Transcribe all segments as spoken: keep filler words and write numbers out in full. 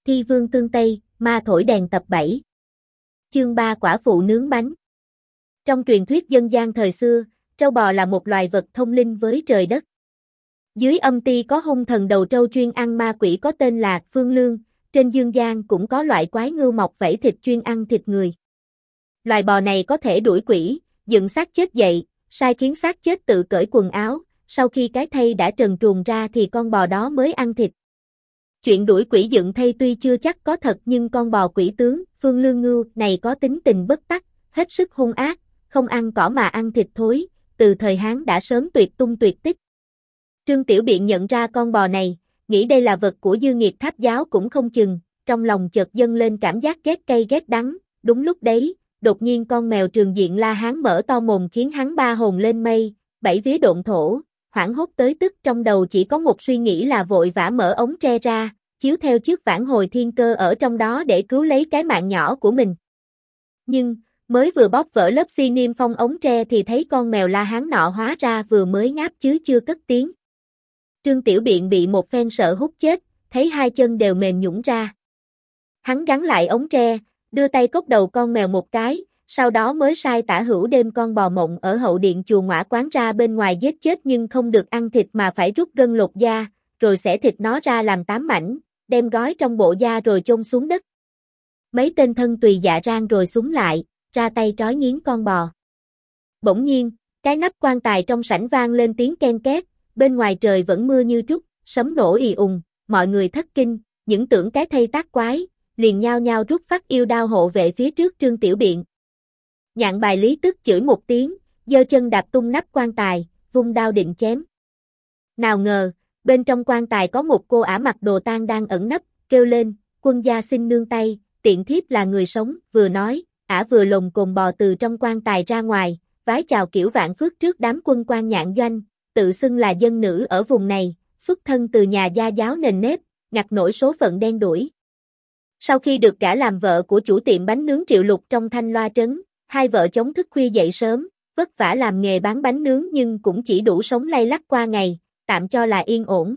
Thi vương tương Tây, ma thổi đèn tập bảy. Chương ba Quả phụ nướng bánh. Trong truyền thuyết dân gian thời xưa, trâu bò là một loài vật thông linh với trời đất. Dưới âm ti có hung thần đầu trâu chuyên ăn ma quỷ có tên là Phương Lương, trên dương gian cũng có loại quái ngưu mọc vảy thịt chuyên ăn thịt người. Loài bò này có thể đuổi quỷ, dựng xác chết dậy, sai khiến xác chết tự cởi quần áo, sau khi cái thây đã trần truồng ra thì con bò đó mới ăn thịt. Chuyện đuổi quỷ dựng thây tuy chưa chắc có thật nhưng con bò quỷ tướng, Phương Lương Ngưu này có tính tình bất tắc, hết sức hung ác, không ăn cỏ mà ăn thịt thối, từ thời Hán đã sớm tuyệt tung tuyệt tích. Trương Tiểu Biện nhận ra con bò này, nghĩ đây là vật của dư nghiệt tháp giáo cũng không chừng, trong lòng chợt dâng lên cảm giác ghét cay ghét đắng, đúng lúc đấy, đột nhiên con mèo Trường Diện La Hán mở to mồm khiến hắn ba hồn lên mây, bảy vía độn thổ, hoảng hốt tới tức trong đầu chỉ có một suy nghĩ là vội vã mở ống tre ra, chiếu theo chiếc vãn hồi thiên cơ ở trong đó để cứu lấy cái mạng nhỏ của mình. Nhưng, mới vừa bóp vỡ lớp xi niêm phong ống tre thì thấy con mèo La Hán nọ hóa ra vừa mới ngáp chứ chưa cất tiếng. Trương Tiểu Biện bị một phen sợ hút chết, thấy hai chân đều mềm nhũn ra. Hắn gắn lại ống tre, đưa tay cốc đầu con mèo một cái, sau đó mới sai Tả Hữu đem con bò mộng ở hậu điện chùa Ngõa Quán ra bên ngoài giết chết nhưng không được ăn thịt mà phải rút gân lột da, rồi xẻ thịt nó ra làm tám mảnh, đem gói trong bộ da rồi chôn xuống đất. Mấy tên thân tùy dạ rang rồi súng lại, ra tay trói nghiến con bò. Bỗng nhiên, cái nắp quan tài trong sảnh vang lên tiếng ken két, bên ngoài trời vẫn mưa như trút, sấm nổ ì ùng, mọi người thất kinh, những tưởng cái thây tác quái, liền nhao nhao rút phát yêu đao hộ vệ phía trước Trương Tiểu Biện. Nhạn Bài Lý tức chửi một tiếng, giơ chân đạp tung nắp quan tài, vung đao định chém. Nào ngờ, bên trong quan tài có một cô ả mặc đồ tang đang ẩn nấp, kêu lên, quân gia xin nương tay, tiện thiếp là người sống, vừa nói, ả vừa lồng cồn bò từ trong quan tài ra ngoài, vái chào kiểu vạn phước trước đám quân quan Nhạn Doanh, tự xưng là dân nữ ở vùng này, xuất thân từ nhà gia giáo nền nếp, ngặt nổi số phận đen đủi. Sau khi được gả làm vợ của chủ tiệm bánh nướng Triệu Lục trong Thanh Loa Trấn, hai vợ chồng thức khuya dậy sớm, vất vả làm nghề bán bánh nướng nhưng cũng chỉ đủ sống lay lắt qua ngày, tạm cho là yên ổn.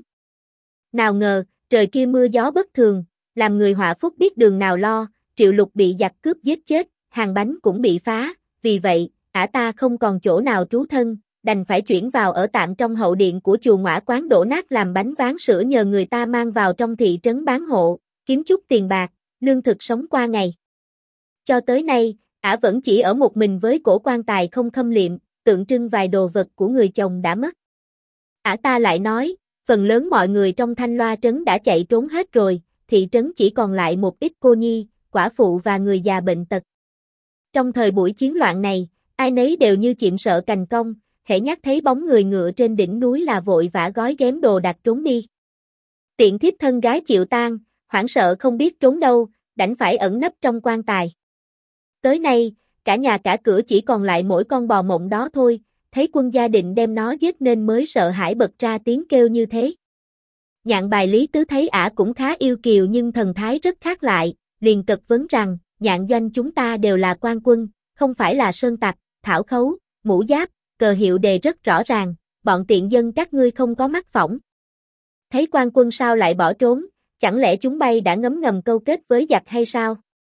Nào ngờ, trời kia mưa gió bất thường, làm người họa phúc biết đường nào lo, Triệu Lục bị giặc cướp giết chết, hàng bánh cũng bị phá, vì vậy, ả ta không còn chỗ nào trú thân, đành phải chuyển vào ở tạm trong hậu điện của chùa Ngõa Quán đổ nát làm bánh ván sữa nhờ người ta mang vào trong thị trấn bán hộ, kiếm chút tiền bạc, lương thực sống qua ngày. Cho tới nay, ả vẫn chỉ ở một mình với cổ quan tài không khâm liệm, tượng trưng vài đồ vật của người chồng đã mất. Ả ta lại nói, phần lớn mọi người trong Thanh Loa Trấn đã chạy trốn hết rồi, thị trấn chỉ còn lại một ít cô nhi, quả phụ và người già bệnh tật. Trong thời buổi chiến loạn này, ai nấy đều như chim sợ cành cong, hễ nhắc thấy bóng người ngựa trên đỉnh núi là vội vã gói ghém đồ đặt trốn đi. Tiện thiếp thân gái chịu tang, hoảng sợ không biết trốn đâu, đành phải ẩn nấp trong quan tài. Tới nay, cả nhà cả cửa chỉ còn lại mỗi con bò mộng đó thôi, thấy quân gia định đem nó giết nên mới sợ hãi bật ra tiếng kêu như thế. Nhạn Bài Lý Tứ thấy ả cũng khá yêu kiều nhưng thần thái rất khác lại, liền cật vấn rằng, Nhạn Doanh chúng ta đều là quan quân, không phải là sơn tặc, thảo khấu, mũ giáp, cờ hiệu đề rất rõ ràng, bọn tiện dân các ngươi không có mắt phỏng. Thấy quan quân sao lại bỏ trốn, chẳng lẽ chúng bay đã ngấm ngầm câu kết với giặc hay sao?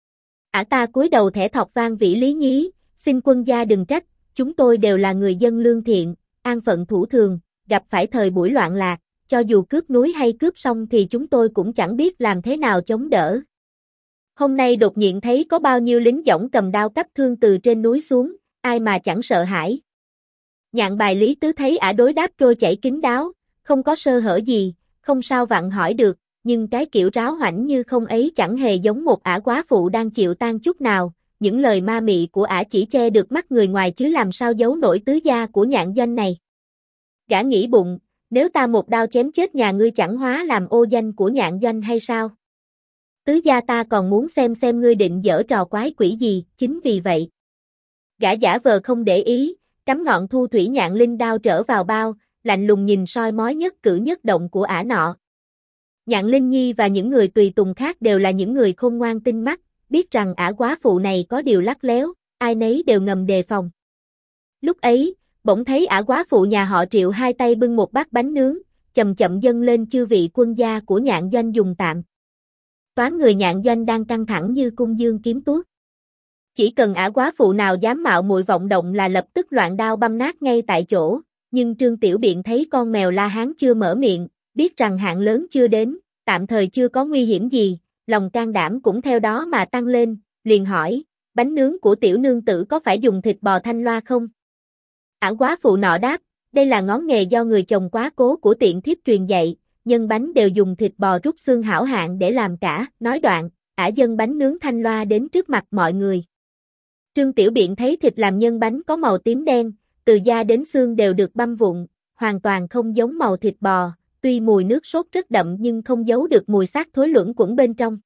Ả ta cúi đầu thẻ thọc vang vĩ lý nhí, xin quân gia đừng trách, chúng tôi đều là người dân lương thiện, an phận thủ thường, gặp phải thời buổi loạn lạc, cho dù cướp núi hay cướp sông thì chúng tôi cũng chẳng biết làm thế nào chống đỡ. Hôm nay đột nhiên thấy có bao nhiêu lính dõng cầm đao cắp thương từ trên núi xuống, ai mà chẳng sợ hãi. Nhạn Bài Lý Tứ thấy ả đối đáp trôi chảy kín đáo, không có sơ hở gì, không sao vặn hỏi được, nhưng cái kiểu ráo hoảnh như không ấy chẳng hề giống một ả quá phụ đang chịu tang chút nào, những lời ma mị của ả chỉ che được mắt người ngoài chứ làm sao giấu nổi tứ gia của Nhạn Doanh này. Gã nghĩ bụng, nếu ta một đao chém chết nhà ngươi chẳng hóa làm ô danh của Nhạn Doanh hay sao? Tứ gia ta còn muốn xem xem ngươi định giở trò quái quỷ gì, chính vì vậy. Gã giả vờ không để ý, cắm ngọn thu thủy nhạn linh đao trở vào bao, lạnh lùng nhìn soi mói nhất cử nhất động của ả nọ. Nhạn Linh Nhi và những người tùy tùng khác đều là những người khôn ngoan tinh mắt, biết rằng ả quá phụ này có điều lắt léo, ai nấy đều ngầm đề phòng. Lúc ấy, bỗng thấy ả quá phụ nhà họ Triệu hai tay bưng một bát bánh nướng, chậm chậm dâng lên chư vị quân gia của Nhạn Doanh dùng tạm. Toán người Nhạn Doanh đang căng thẳng như cung dương kiếm tuốt. Chỉ cần ả quá phụ nào dám mạo muội vọng động là lập tức loạn đao băm nát ngay tại chỗ, nhưng Trương Tiểu Biện thấy con mèo La Hán chưa mở miệng, biết rằng hạn lớn chưa đến, tạm thời chưa có nguy hiểm gì, lòng can đảm cũng theo đó mà tăng lên, liền hỏi, bánh nướng của tiểu nương tử có phải dùng thịt bò thanh loa không? Ả quá phụ nọ đáp, đây là ngón nghề do người chồng quá cố của tiện thiếp truyền dạy, nhân bánh đều dùng thịt bò rút xương hảo hạng để làm cả, nói đoạn, ả dâng bánh nướng thanh loa đến trước mặt mọi người. Trương Tiểu Biện thấy thịt làm nhân bánh có màu tím đen, từ da đến xương đều được băm vụn, hoàn toàn không giống màu thịt bò, tuy mùi nước sốt rất đậm nhưng không giấu được mùi xác thối luẩn quẩn bên trong.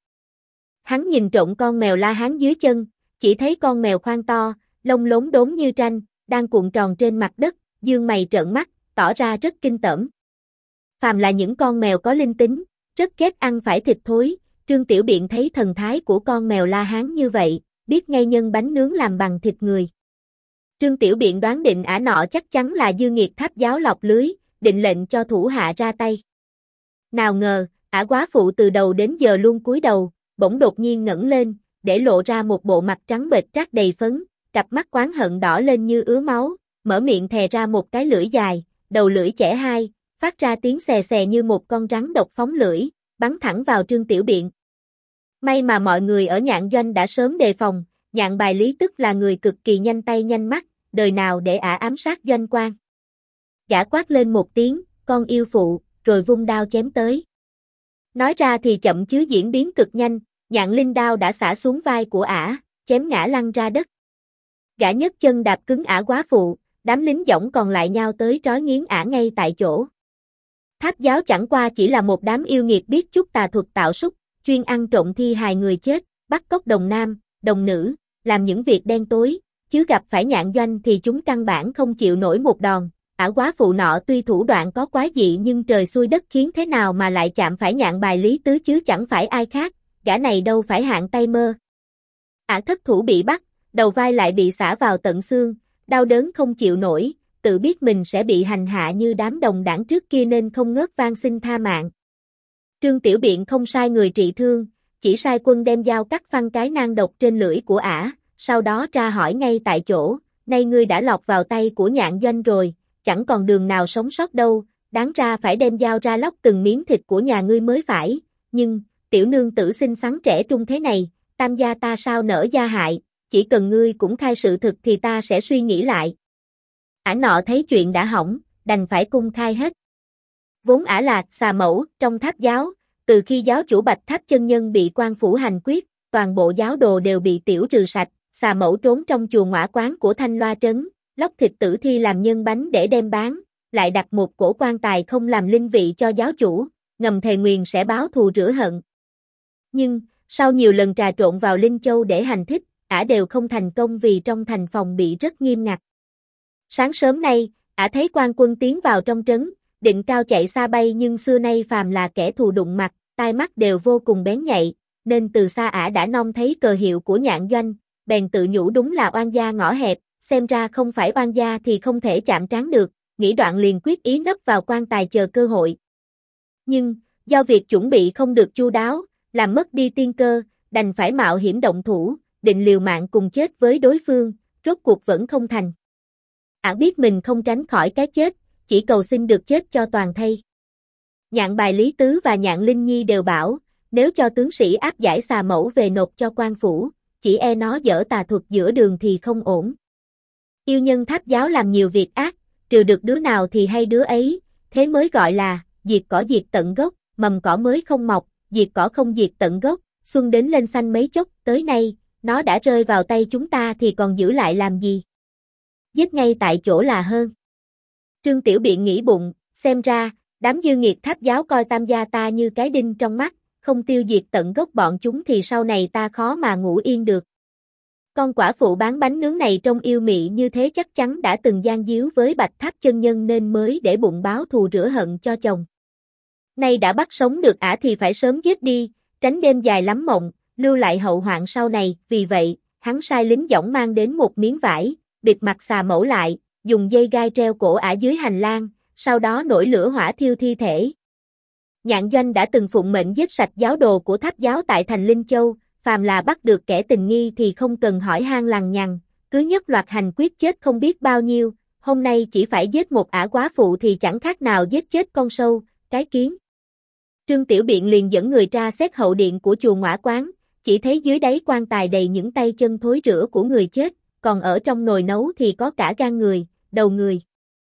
Hắn nhìn trộm con mèo La Hán dưới chân, chỉ thấy con mèo khoang to, lông lốm đốm như tranh, đang cuộn tròn trên mặt đất, dương mày trợn mắt, tỏ ra rất kinh tởm. Phàm là những con mèo có linh tính, rất ghét ăn phải thịt thối, Trương Tiểu Biện thấy thần thái của con mèo La Hán như vậy, biết ngay nhân bánh nướng làm bằng thịt người. Trương Tiểu Biện đoán định ả nọ chắc chắn là dư nghiệt tháp giáo lọc lưới, định lệnh cho thủ hạ ra tay. Nào ngờ, ả quá phụ từ đầu đến giờ luôn cúi đầu, bỗng đột nhiên ngẩng lên, để lộ ra một bộ mặt trắng bệch trát đầy phấn, cặp mắt oán hận đỏ lên như ứa máu, mở miệng thè ra một cái lưỡi dài, đầu lưỡi chẻ hai, phát ra tiếng xè xè như một con rắn độc phóng lưỡi, bắn thẳng vào Trương Tiểu Biện. May mà mọi người ở Nhạn Doanh đã sớm đề phòng, Nhạn Bài Lý tức là người cực kỳ nhanh tay nhanh mắt, đời nào để ả ám sát doanh quan. Gã quát lên một tiếng, con yêu phụ, rồi vung đao chém tới. Nói ra thì chậm chứ diễn biến cực nhanh, Nhạn Linh đao đã xả xuống vai của ả, chém ngã lăn ra đất. Gã nhấc chân đạp cứng ả quá phụ, đám lính dõng còn lại nhao tới trói nghiến ả ngay tại chỗ. Tháp giáo chẳng qua chỉ là một đám yêu nghiệt biết chút tà thuật tạo súc, chuyên ăn trộm thi hài người chết, bắt cóc đồng nam, đồng nữ, làm những việc đen tối, chứ gặp phải Nhạn Doanh thì chúng căn bản không chịu nổi một đòn. Ả quá phụ nọ tuy thủ đoạn có quái dị nhưng trời xui đất khiến thế nào mà lại chạm phải Nhạn Bài Lý Tứ chứ chẳng phải ai khác, gã này đâu phải hạng tay mơ. Ả thất thủ bị bắt, đầu vai lại bị xả vào tận xương, đau đớn không chịu nổi, tự biết mình sẽ bị hành hạ như đám đồng đảng trước kia nên không ngớt van xin tha mạng. Trương Tiểu Biện không sai người trị thương, chỉ sai quân đem dao cắt phăng cái nang độc trên lưỡi của ả, sau đó tra hỏi ngay tại chỗ, nay ngươi đã lọt vào tay của Nhạn Doanh rồi, chẳng còn đường nào sống sót đâu, đáng ra phải đem dao ra lóc từng miếng thịt của nhà ngươi mới phải, nhưng, tiểu nương tử xinh xắn trẻ trung thế này, tam gia ta sao nỡ gia hại, chỉ cần ngươi cũng khai sự thực thì ta sẽ suy nghĩ lại. Ả nọ thấy chuyện đã hỏng, đành phải cung khai hết. Vốn ả là xà mẫu trong tháp giáo, từ khi giáo chủ Bạch Tháp chân nhân bị quan phủ hành quyết, toàn bộ giáo đồ đều bị tiểu trừ sạch, xà mẫu trốn trong chùa Ngõa Quán của Thanh Loa Trấn, lóc thịt tử thi làm nhân bánh để đem bán, lại đặt một cổ quan tài không làm linh vị cho giáo chủ, ngầm thề nguyền sẽ báo thù rửa hận. Nhưng, sau nhiều lần trà trộn vào Linh Châu để hành thích, ả đều không thành công vì trong thành phòng bị rất nghiêm ngặt. Sáng sớm nay, ả thấy quan quân tiến vào trong trấn, định cao chạy xa bay nhưng xưa nay phàm là kẻ thù đụng mặt, tai mắt đều vô cùng bén nhạy, nên từ xa ả đã nom thấy cờ hiệu của Nhạn Doanh, bèn tự nhủ đúng là oan gia ngõ hẹp, xem ra không phải oan gia thì không thể chạm trán được, nghĩ đoạn liền quyết ý nấp vào quan tài chờ cơ hội. Nhưng, do việc chuẩn bị không được chu đáo, làm mất đi tiên cơ, đành phải mạo hiểm động thủ, định liều mạng cùng chết với đối phương, rốt cuộc vẫn không thành. Ả biết mình không tránh khỏi cái chết, chỉ cầu xin được chết cho toàn thây. Nhạn Bài Lý Tứ và Nhạn Linh Nhi đều bảo, nếu cho tướng sĩ áp giải xà mẫu về nộp cho quan phủ, chỉ e nó dở tà thuật giữa đường thì không ổn. Yêu nhân tháp giáo làm nhiều việc ác, trừ được đứa nào thì hay đứa ấy, thế mới gọi là, diệt cỏ diệt tận gốc, mầm cỏ mới không mọc, diệt cỏ không diệt tận gốc, xuân đến lên xanh mấy chốc, tới nay, nó đã rơi vào tay chúng ta thì còn giữ lại làm gì? Giết ngay tại chỗ là hơn. Trương Tiểu Biện nghĩ bụng, xem ra, đám dư nghiệt tháp giáo coi tam gia ta như cái đinh trong mắt, không tiêu diệt tận gốc bọn chúng thì sau này ta khó mà ngủ yên được. Con quả phụ bán bánh nướng này trông yêu mị như thế chắc chắn đã từng gian díu với Bạch Tháp chân nhân nên mới để bụng báo thù rửa hận cho chồng. Nay đã bắt sống được ả thì phải sớm giết đi, tránh đêm dài lắm mộng, lưu lại hậu hoạn sau này, vì vậy, hắn sai lính dõng mang đến một miếng vải, bịt mặt xà mẫu lại, dùng dây gai treo cổ ả dưới hành lang, sau đó nổi lửa hỏa thiêu thi thể. Nhạn Doanh đã từng phụng mệnh giết sạch giáo đồ của Tháp giáo tại thành Linh Châu, phàm là bắt được kẻ tình nghi thì không cần hỏi han lằng nhằng, cứ nhất loạt hành quyết chết không biết bao nhiêu, hôm nay chỉ phải giết một ả quá phụ thì chẳng khác nào giết chết con sâu, cái kiến. Trương Tiểu Biện liền dẫn người tra xét hậu điện của chùa Ngõa Quán, chỉ thấy dưới đáy quan tài đầy những tay chân thối rữa của người chết, còn ở trong nồi nấu thì có cả gan người, đầu người.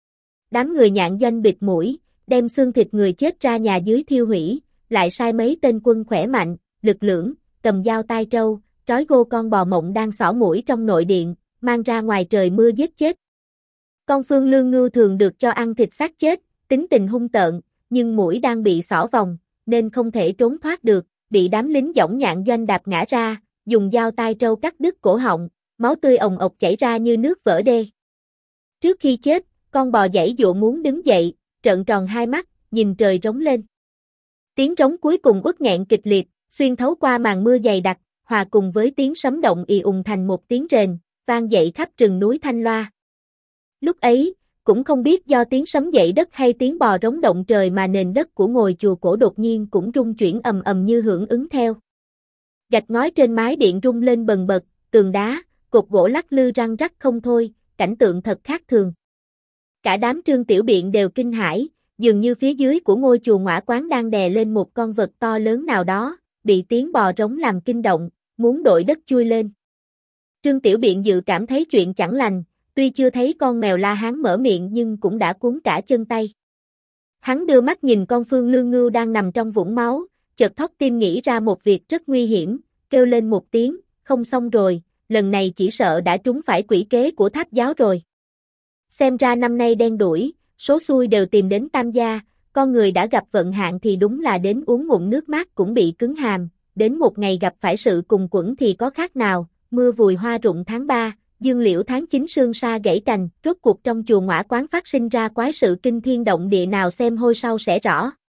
Đám người Nhạn Doanh bịt mũi, đem xương thịt người chết ra nhà dưới thiêu hủy, lại sai mấy tên quân khỏe mạnh, lực lưỡng, cầm dao tai trâu, trói gô con bò mộng đang xỏ mũi trong nội điện, mang ra ngoài trời mưa giết chết. Con Phương Lương Ngưu thường được cho ăn thịt xác chết, tính tình hung tợn, nhưng mũi đang bị xỏ vòng, nên không thể trốn thoát được, bị đám lính dõng Nhạn Doanh đạp ngã ra, dùng dao tai trâu cắt đứt cổ họng, máu tươi ồng ộc chảy ra như nước vỡ đê. Trước khi chết, con bò giãy giụa muốn đứng dậy, trợn tròn hai mắt, nhìn trời rống lên. Tiếng rống cuối cùng uất nghẹn kịch liệt, xuyên thấu qua màn mưa dày đặc, hòa cùng với tiếng sấm động ì ùng thành một tiếng rền, vang dậy khắp rừng núi Thanh Loa. Lúc ấy, cũng không biết do tiếng sấm dậy đất hay tiếng bò rống động trời mà nền đất của ngôi chùa cổ đột nhiên cũng rung chuyển ầm ầm như hưởng ứng theo. Gạch ngói trên mái điện rung lên bần bật, tường đá, cột gỗ lắc lư răng rắc không thôi, cảnh tượng thật khác thường. Cả đám Trương Tiểu Biện đều kinh hãi, dường như phía dưới của ngôi chùa Ngõa Quán đang đè lên một con vật to lớn nào đó, bị tiếng bò rống làm kinh động, muốn đội đất chui lên. Trương Tiểu Biện dự cảm thấy chuyện chẳng lành, tuy chưa thấy con mèo La Hán mở miệng nhưng cũng đã cuốn cả chân tay. Hắn đưa mắt nhìn con Phương Lương Ngưu đang nằm trong vũng máu, chợt thót tim nghĩ ra một việc rất nguy hiểm, kêu lên một tiếng, không xong rồi, lần này chỉ sợ đã trúng phải quỷ kế của Tháp giáo rồi. Xem ra năm nay đen đủi, số xui đều tìm đến Tam gia, con người đã gặp vận hạn thì đúng là đến uống ngụm nước mát cũng bị cứng hàm, đến một ngày gặp phải sự cùng quẫn thì có khác nào, mưa vùi hoa rụng tháng ba, dương liễu tháng chín sương sa gãy cành, rốt cuộc trong chùa Ngõa Quán phát sinh ra quái sự kinh thiên động địa nào xem hôi sau sẽ rõ.